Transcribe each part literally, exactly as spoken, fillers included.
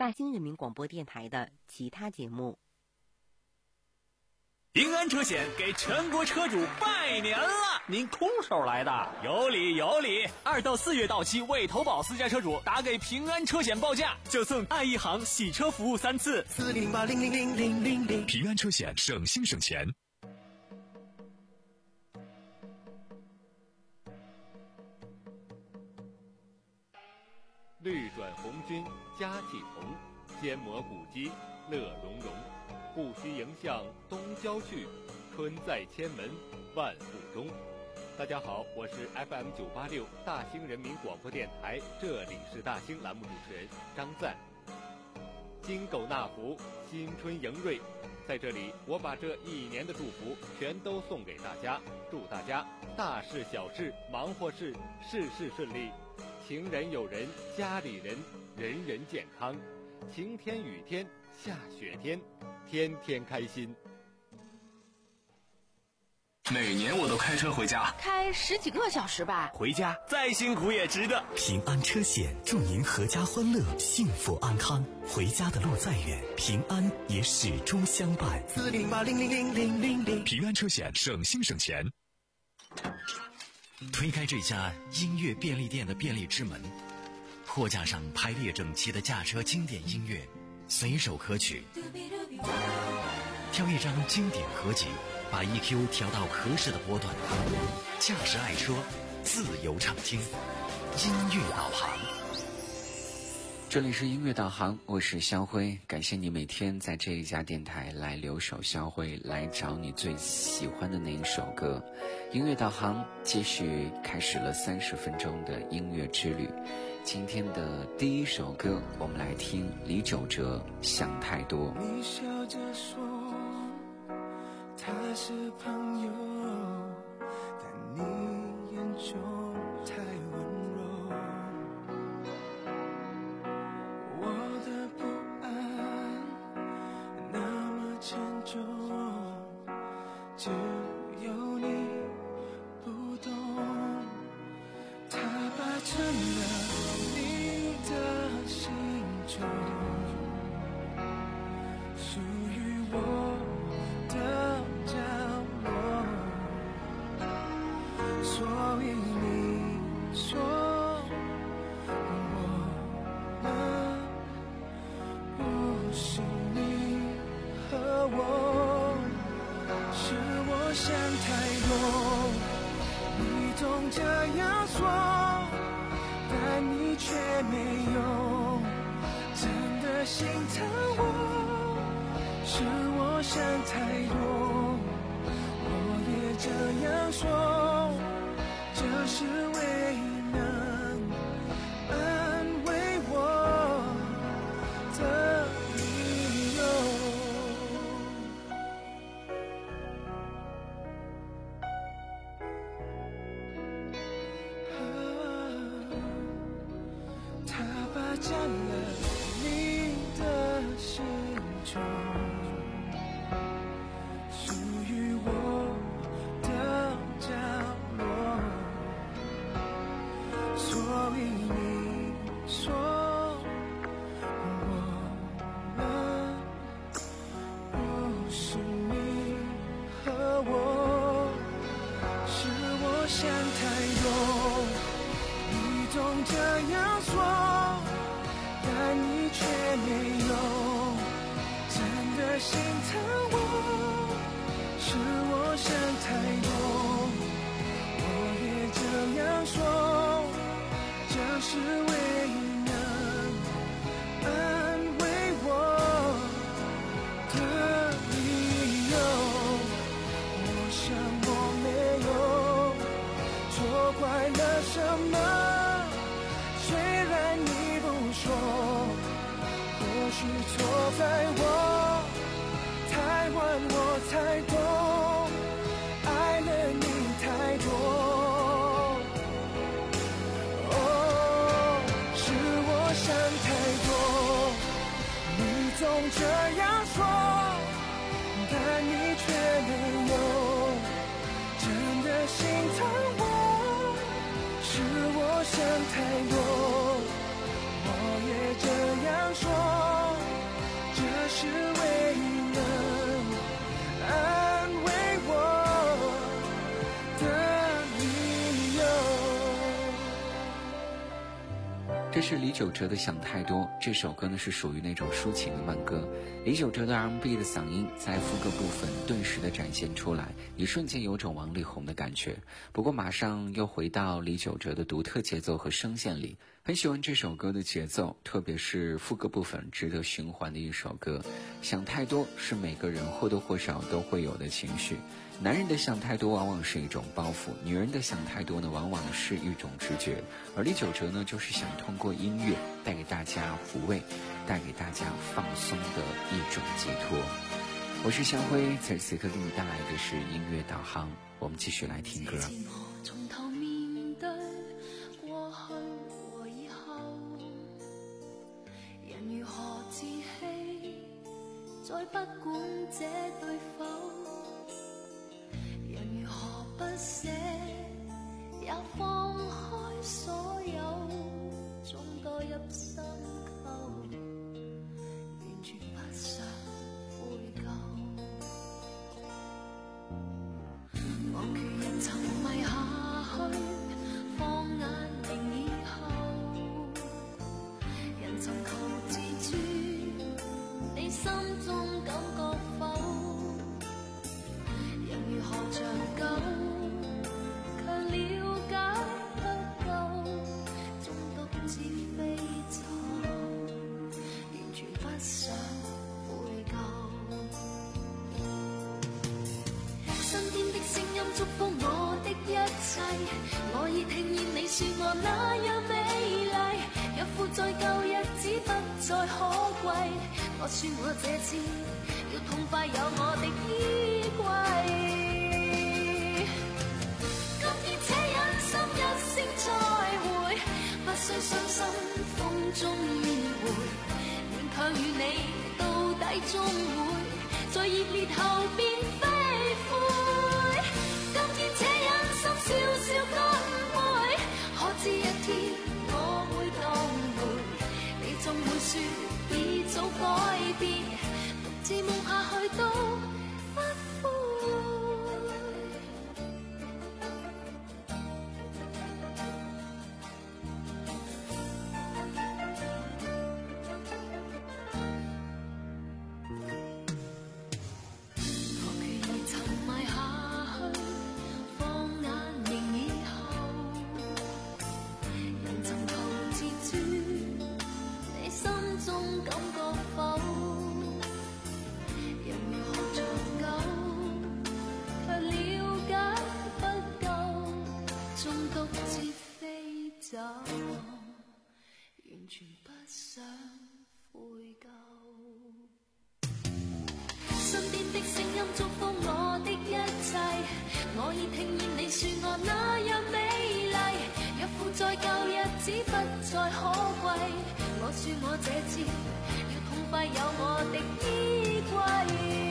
大兴人民广播电台的其他节目。 平安车险给全国车主拜年了！ 您空手来的？ 有理有理！二到四月到期未投保私家车主，打给平安车险报价，就送爱一行洗车服务三次。 四零零八零零零零零零， 平安车险，省心省钱。 绿转红军佳气同，坚磨古肌乐融融。不须迎向东郊去，春在千门万户中。大家好，我是 F M 九八六大兴人民广播电台，这里是大兴栏目主持人张赞。金狗纳福，新春迎瑞，在这里我把这一年的祝福全都送给大家，祝大家大事小事忙活事事事顺利，情人友人家里人人人健康，晴天雨天下雪天，天天开心。 每年我都开车回家， 开十几个小时吧， 回家再辛苦也值得。 平安车险祝您阖家欢乐，幸福安康。回家的路再远，平安也始终相伴。 四零八零零零零零零， 平安车险，省心省钱。 推开这家音乐便利店的便利之门，货架上排列整齐的驾车经典音乐，随手可取。挑一张经典合集，把 E Q 调到合适的波段，驾驶爱车，自由畅听。音乐导航， 这里是音乐导航，我是肖辉，感谢你每天在这一家电台来留守肖辉，来找你最喜欢的那一首歌。音乐导航继续开始了三十分钟的音乐之旅。今天的第一首歌，我们来听李玖哲《想太多》。 你笑着说他是朋友，但你眼中太温柔，我的不安那么沉重，只有你不懂，他霸占了你的心中，属于我的角落，所以你说我们不是你和我，是我想太多，你总这样说，但你却没有真的心疼我，是我想太多，我也这样说，这是唯能安慰我的理由。他霸占了你的心中，属于我的角落，所以你说我们不是你和我，是我想太多，你总这样说，但你却没有真的心疼我，是我想太多，我也这样说，这是唯能安慰我的理由。我想我没有错怪了什么，虽然你不说，或许错在我太晚，我才懂，爱了你太多。哦，是我想太多，你总这样说，但你却没有真的心疼我，是我想太多，我也这样说， 是李玖哲的《想太多》。这首歌呢是属于那种抒情的慢歌，李玖哲的 R and B 的嗓音在副歌部分顿时的展现出来，一瞬间有种王力宏的感觉。不过马上又回到李玖哲的独特节奏和声线里。很喜欢这首歌的节奏，特别是副歌部分，值得循环的一首歌。想太多是每个人或多或少都会有的情绪，男人的想太多往往是一种包袱，女人的想太多呢往往是一种直觉。而李玖哲呢就是想通过音乐带给大家抚慰，带给大家放松的一种寄托。我是香辉，在此刻给你带来的是音乐导航，我们继续来听歌。 从头面對過去和以後，人如何自欺，再不管這對否，人如何不捨，也放開所有，終多入深溝，完全不想悔疚。我決人沉迷下去，放眼凝以後，人尋求自主，你心中感覺否？人如何長久，卻了解不夠，終獨自飛走，完全不想悔疚。身邊的聲音祝福我的一切，我已聽見你說我那樣美麗，若負在舊日子不再可貴，我說我這次要痛快有我的衣櫃。今天且忍心一聲再會，不需傷心風中意會，勉強與你到底終會在熱烈後變飛灰。今天且忍心笑笑乾杯，可知一天我會當回，你總會說已早改變，獨自夢下去都不悔。我決意沉迷下去，放眼凝以後，人尋求自主，你心中感覺否？人如何長久，卻了解不夠，終獨自飛走，完全不想悔疚。身邊的聲音祝福我的一切，我已聽見你說我那樣美麗，若負在舊日子不再可貴，我說我這次要痛快有我的衣櫃。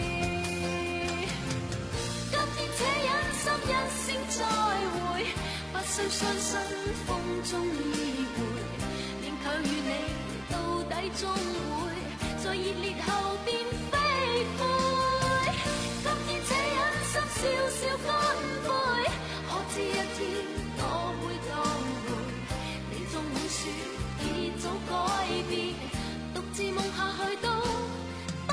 今天且忍心一聲再會，不需傷心風中意會，勉強與你到底終會在熱烈後變飛灰。今天且忍心笑笑乾杯，可知一天我會當回，你總會說已早改變，獨自夢下去都不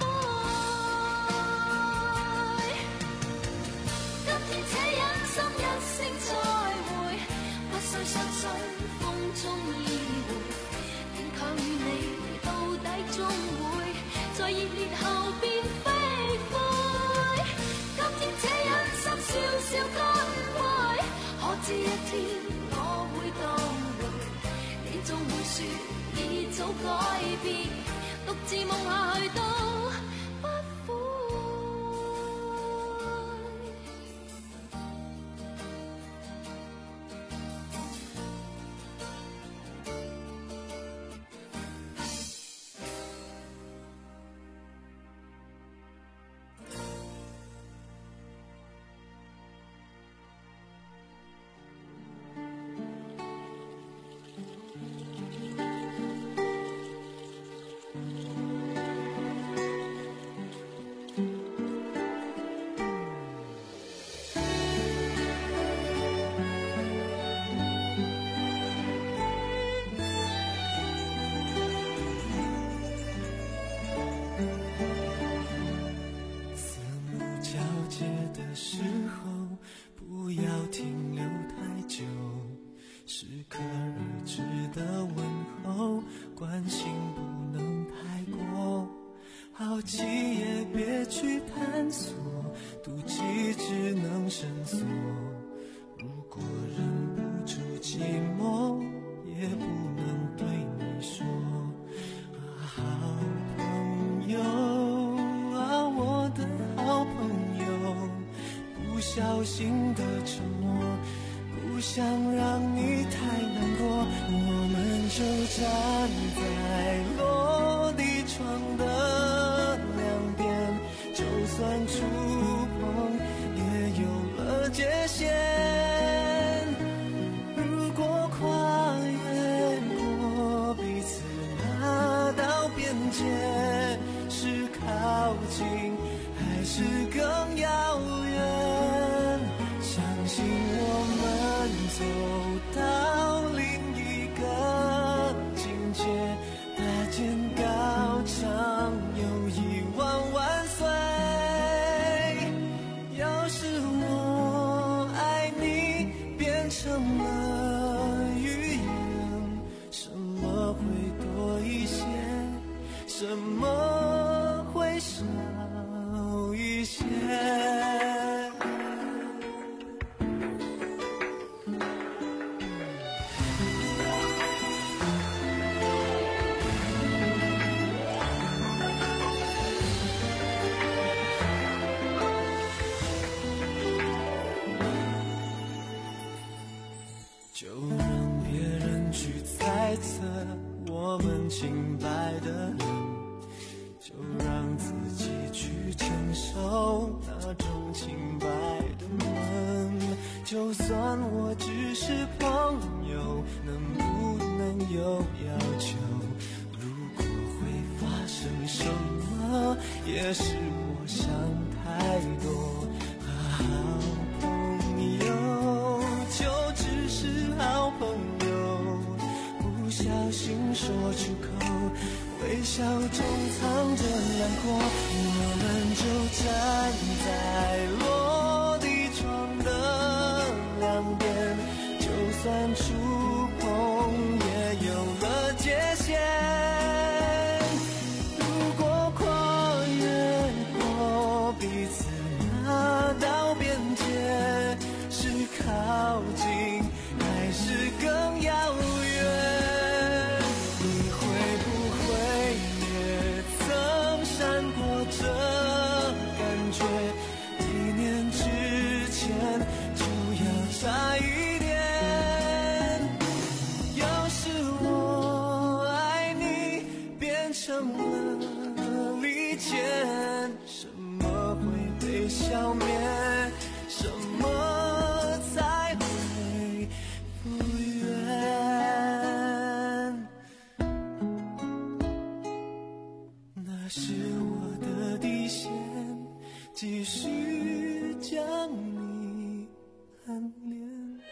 悔。今天且忍心一聲再會，不需傷心風中意會，勉強與你到底終會在熱烈後變飛灰。今天且忍心笑笑乾杯，可知一天我會當回，你總會說已早改變，獨自夢下去都不悔。 好奇也别去探索，妒忌只能深锁。如果忍不住寂寞，也不能对你说啊，好朋友啊，我的好朋友，不小心的沉默，不想让你太难过，我们就站在落地窗的两边，就算触碰也有了界限。如果跨越过彼此那道边界，是靠近还是更遥远？相信我们走到另一个境界，搭建高墙，友谊万万岁。要是我爱你变成了语言，什么会多一些，什么会少一些？就让别人去猜测我们清白的人，就让自己去承受那种清白的闷。就算我只是朋友，能不能有要求？如果会发生什么，也是我想太多。好朋友就只是好朋友，不小心说出口，微笑中藏着难过，我们就站在落地窗的两边，就算触碰也有了界限。如果跨越过彼此那道边界，是靠近还是更遥远？你会不会也曾闪过这感觉？一念之间就要差一点。要是我爱你变成了利剑，什么会被消灭？什么才会复原？那是我的底线，继续将你暗恋。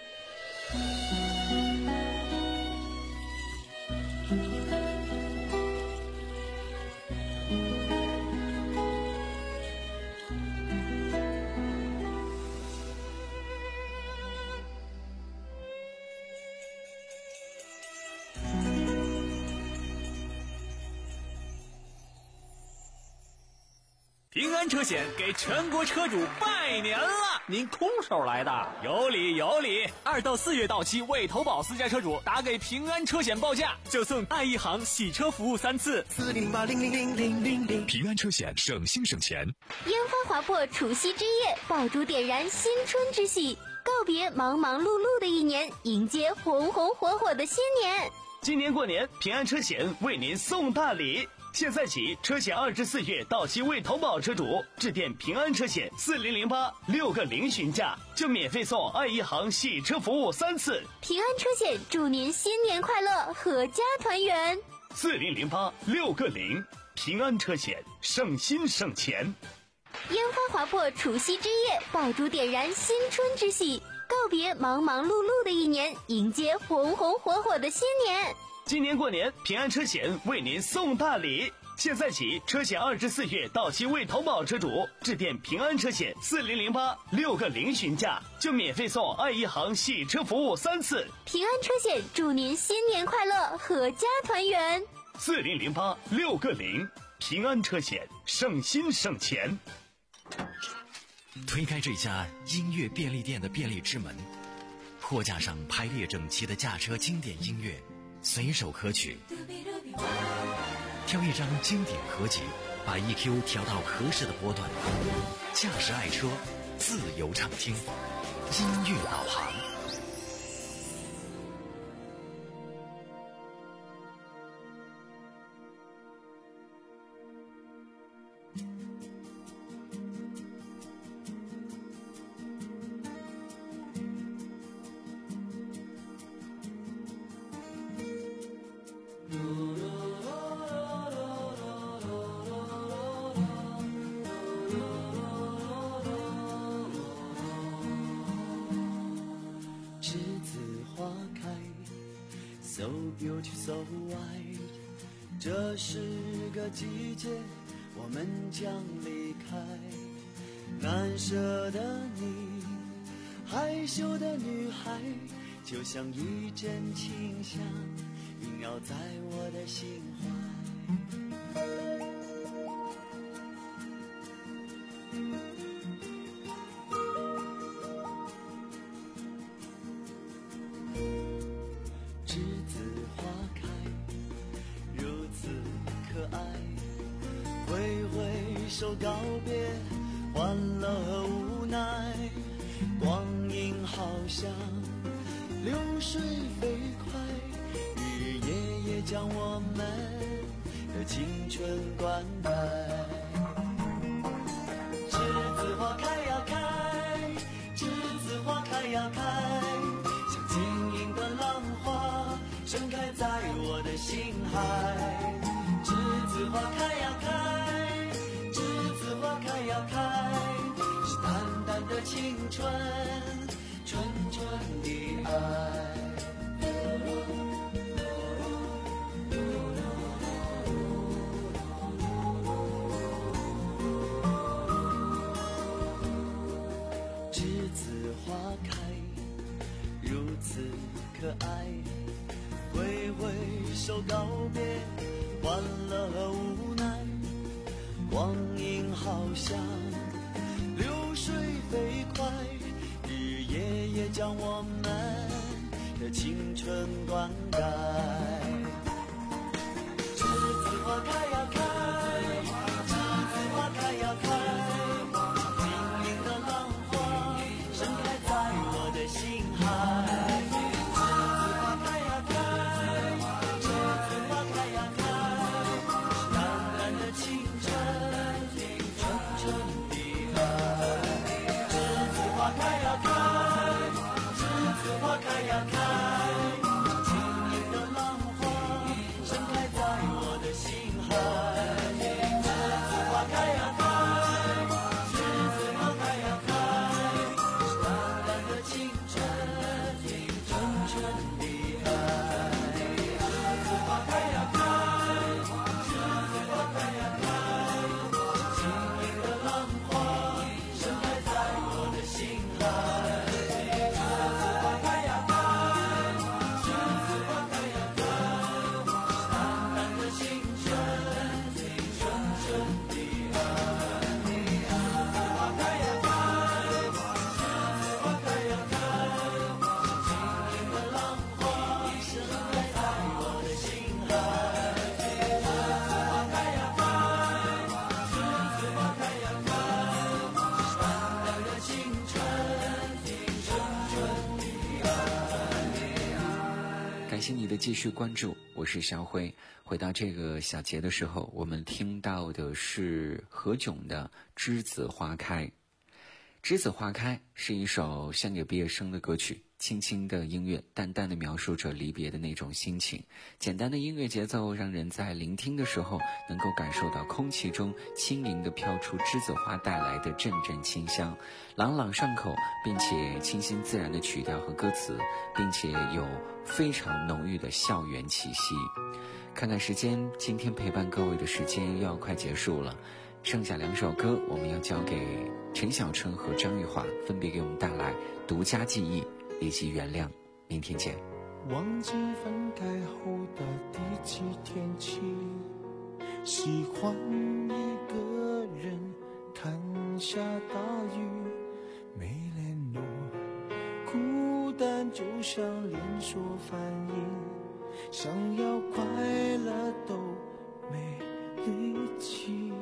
平安车险给全国车主拜年了！ 您空手来的？ 有理有理！二到四月到期未投保私家车主打给平安车险报价，就送爱一行洗车服务三次。 四零八零零零零零零。 平安车险，省心省钱。 烟花划破除夕之夜，爆竹点燃新春之喜，告别忙忙碌碌的一年，迎接红红火火的新年。 今年过年，平安车险为您送大礼。现在起，车险二至四月到期未投保车主，致电平安车险四零零八六个零询价，就免费送爱一行洗车服务三次。 平安车险祝您新年快乐，阖家团圆。 四零零八六个零，平安车险，省心省钱。 烟花划破除夕之夜，爆竹点燃新春之喜，告别忙忙碌碌的一年，迎接红红火火的新年。 今年过年，平安车险为您送大礼。现在起，车险二至四月到期未投保车主，致电平安车险四零零八六个零询价，就免费送爱一行洗车服务三次。 平安车险祝您新年快乐，阖家团圆。 四零零八六个零， 平安车险，省心省钱。 推开这家音乐便利店的便利之门，货架上排列整齐的驾车经典音乐，随手可取。挑一张经典合集，把 E Q 调到合适的波段，驾驶爱车，自由畅听，音乐导航。 So beautiful, so white。这是个季节，我们将离开。难舍的你，害羞的女孩，就像一阵清香，萦绕在我的心怀。手告别，欢乐和无奈，光阴好像流水飞快，日夜夜将我们的青春灌溉。栀子花开呀开，栀子花开呀开，像晶莹的浪花盛开在我的心海。栀子花开呀开，花开呀开，是淡淡的青春，纯纯的爱。栀子花开，如此可爱，挥挥手告别，欢乐和无奈。光阴好像流水飞快，日夜夜将我们的青春灌溉。栀子花开呀开，栀子花开呀开，晶莹的浪花盛开在我的心海。栀子花开呀开，栀子花开呀开，是淡淡的青春，花开呀开，栀子花开呀开，晶莹的浪花盛开在我的心海。栀子花开呀开，栀子花开呀开，是淡淡的青春，纯纯的爱。栀子花开呀开，栀子花开呀开，晶莹的浪花盛开在我的心海。 感谢你的继续关注，我是肖辉。回到这个小节的时候，我们听到的是何炅的《栀子花开》。栀子花开是一首献给毕业生的歌曲，轻轻的音乐淡淡的描述着离别的那种心情，简单的音乐节奏让人在聆听的时候能够感受到空气中轻盈的飘出栀子花带来的阵阵清香，朗朗上口，并且清新自然的曲调和歌词，并且有非常浓郁的校园气息。看看时间，今天陪伴各位的时间又要快结束了，剩下两首歌我们要交给陈小春和张玉华，分别给我们带来独家记忆以及原谅。明天见。 忘记分开后的第几天起， 喜欢一个人看下大雨，没联络，孤单就像连锁反应，想要快乐都没力气。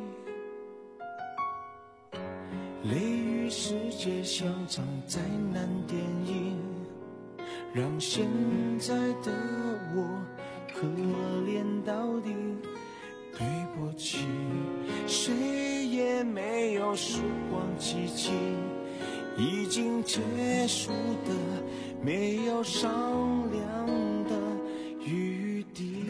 雷雨世界像场灾难电影，让现在的我可怜到底。对不起，谁也没有时光机器，已经结束的没有商量的余地。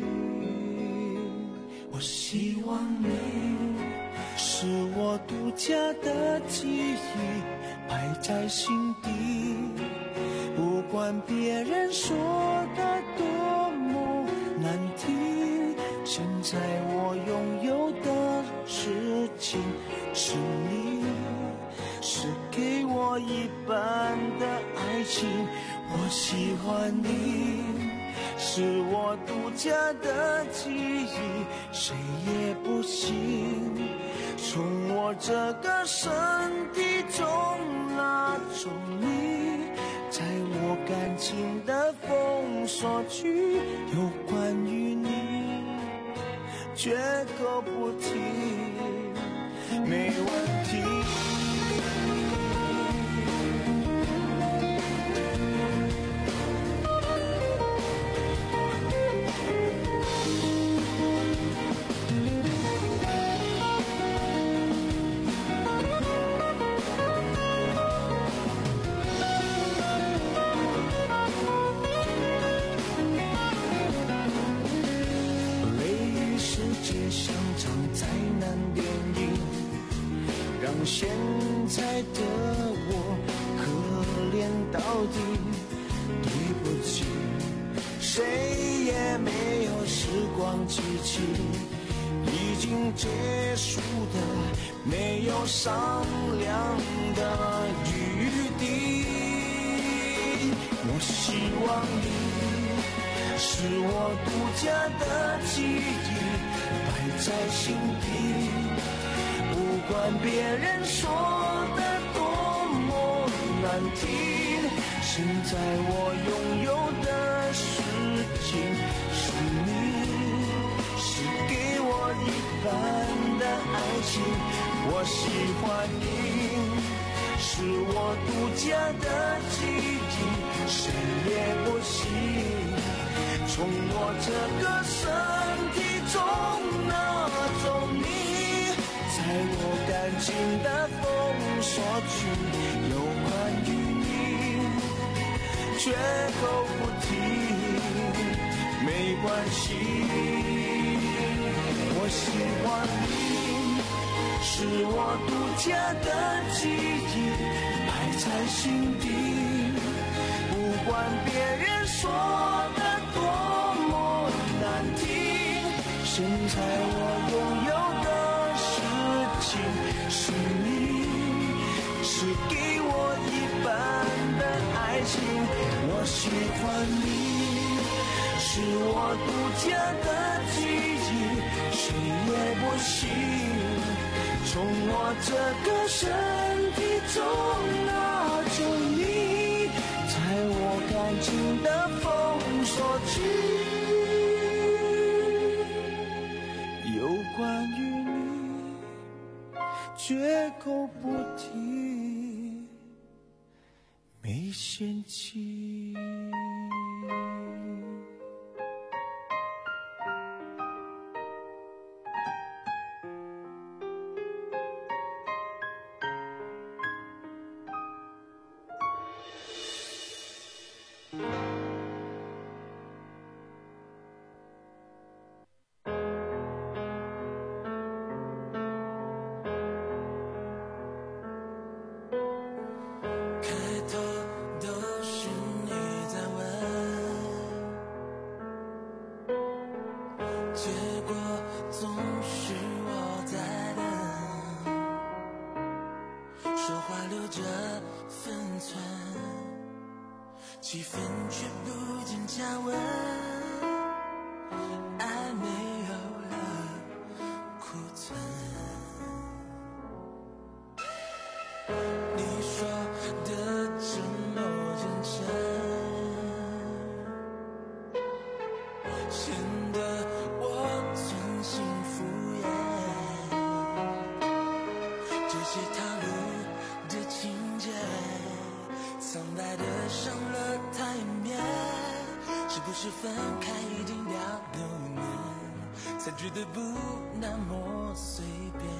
我希望你是我独家的记忆，摆在心底，不管别人说的多么难听，现在我拥有的事情是你，是给我一半的爱情。我喜欢你，是我独家的记忆，谁也不行从我这个身体中拿走你，在我感情的封锁区，有关于你绝口不提，没问题。现在的我可怜到底，对不起，谁也没有时光机器，已经结束的没有商量的余地。我希望你是我独家的记忆，摆在心底，不管别人说的多么难听，现在我拥有的事情是你，是给我一半的爱情。我喜欢你，是我独家的记忆，谁也不行从我这个身体中拿走你，在我感情的封锁区，有关于你绝口不提，没关系。我喜欢你，是我独家的记忆，摆在心底，不管别人说的多么难听，现在我拥有的是你，是给我一半的爱情。我喜欢你，是我独家的记忆，谁也不行从我这个身体中拿走你，在我感情的封锁区，有关于绝口不提，没嫌弃。 气氛却不见加温，爱没有了， 这些套路的情节，苍白的上了台面，是不是分开已经要六年，才觉得不那么随便。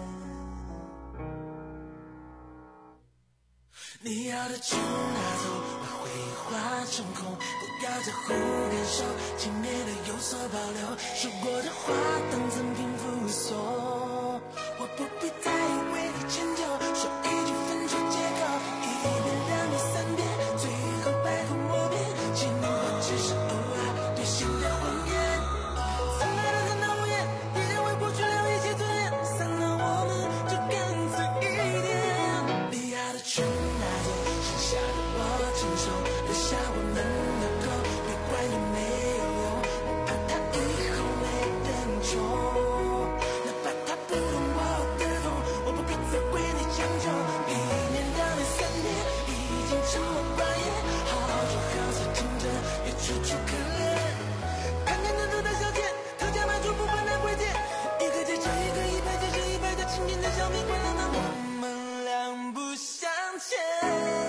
你要的就拿走，把回忆化成空，不要在乎感受，轻蔑的有所保留，说过的话当赠品附送，我不必太为你迁就，说一句分手借口，一遍两遍三遍，最后百口莫辩，情话只是偶尔兑现的谎言，散来的很讨厌，别人为过去留一些尊严，散了我们就干脆一点，你要的全拿走，剩下的我承受，留下我们的口，别怪也没有用，我怕他以后没人宠，哪怕他不懂我的痛，我不必再为你将就，一年两年三年已经沉默寡言，好说好说听着也楚楚可怜，看看那多大小钱，特价卖出不分的贵贱，一个接着一个，一排接着一排的经典的小品，快乐的我们两不相欠。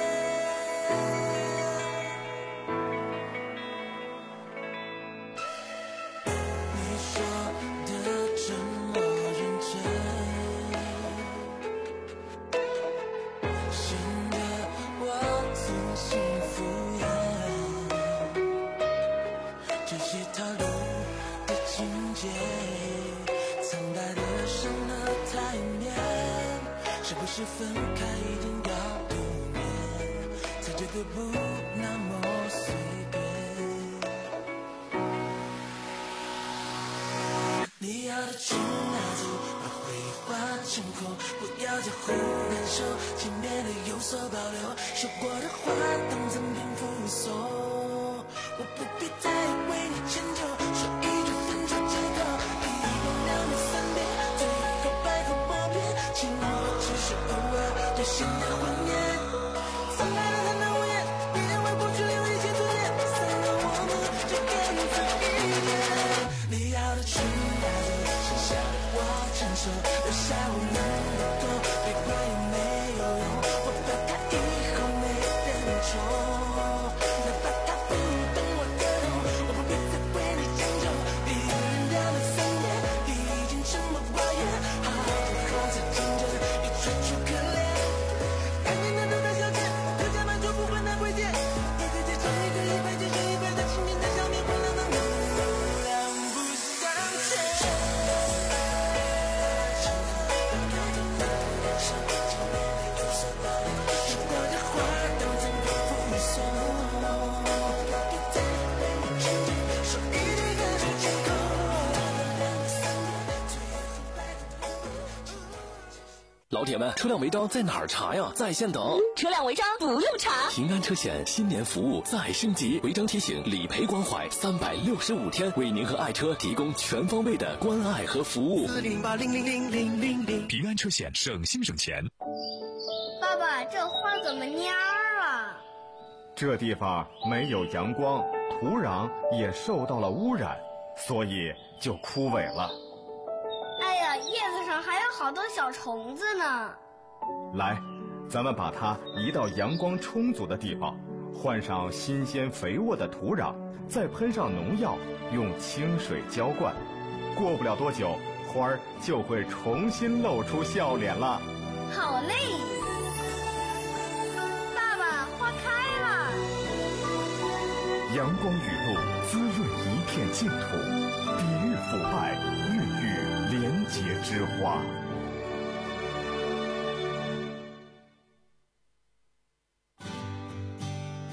你说的这么认真，显得我粗心敷衍，这些套路的情节，苍白的上了台面，是不是分开已经要六年，才觉得不那么随便。你要的全拿走，把回忆化成空，不要在乎感受，轻蔑的有所保留，说过的话当赠品附送，我不必太为你迁就，说一句分手借口，一遍两遍三遍，最后百口莫辩，情话只是偶尔兑现的谎言，散来的很讨厌，别人为过去留一些尊严，散了我们就干脆一点，你要的全拿走，剩下的我承受，留下我们的痛，别怪也没有用，我怕他以后没人宠，哪怕他不懂我的痛，我不必再为你将就，一年两年三年已经沉默寡言，好好才听着也楚楚可怜，看见那多大小钱，特价卖出不分的贵贱，一个接着一个，一排接着一排的经典的小品，快乐的我们两不相欠。说过的话当赠品附送，不必再为我迁就，说一句分手借口， 老铁们，车辆违章在哪儿查呀？在线等。 车辆违章不用查， 平安车险新年服务再升级，违章提醒、理赔关怀，三百六十五天为您和爱车提供全方位的关爱和服务。 四零八零零零零零零。 平安车险，省心省钱。 爸爸，这花怎么蔫儿了？ 这地方没有阳光，土壤也受到了污染，所以就枯萎了。 哎呀，叶子上还有好多小虫子呢。 来，咱们把它移到阳光充足的地方，换上新鲜肥沃的土壤，再喷上农药，用清水浇灌，过不了多久，花儿就会重新露出笑脸了。 好嘞，爸爸，花开了。 阳光雨露滋润一片净土，抵御腐败，孕育廉洁之花。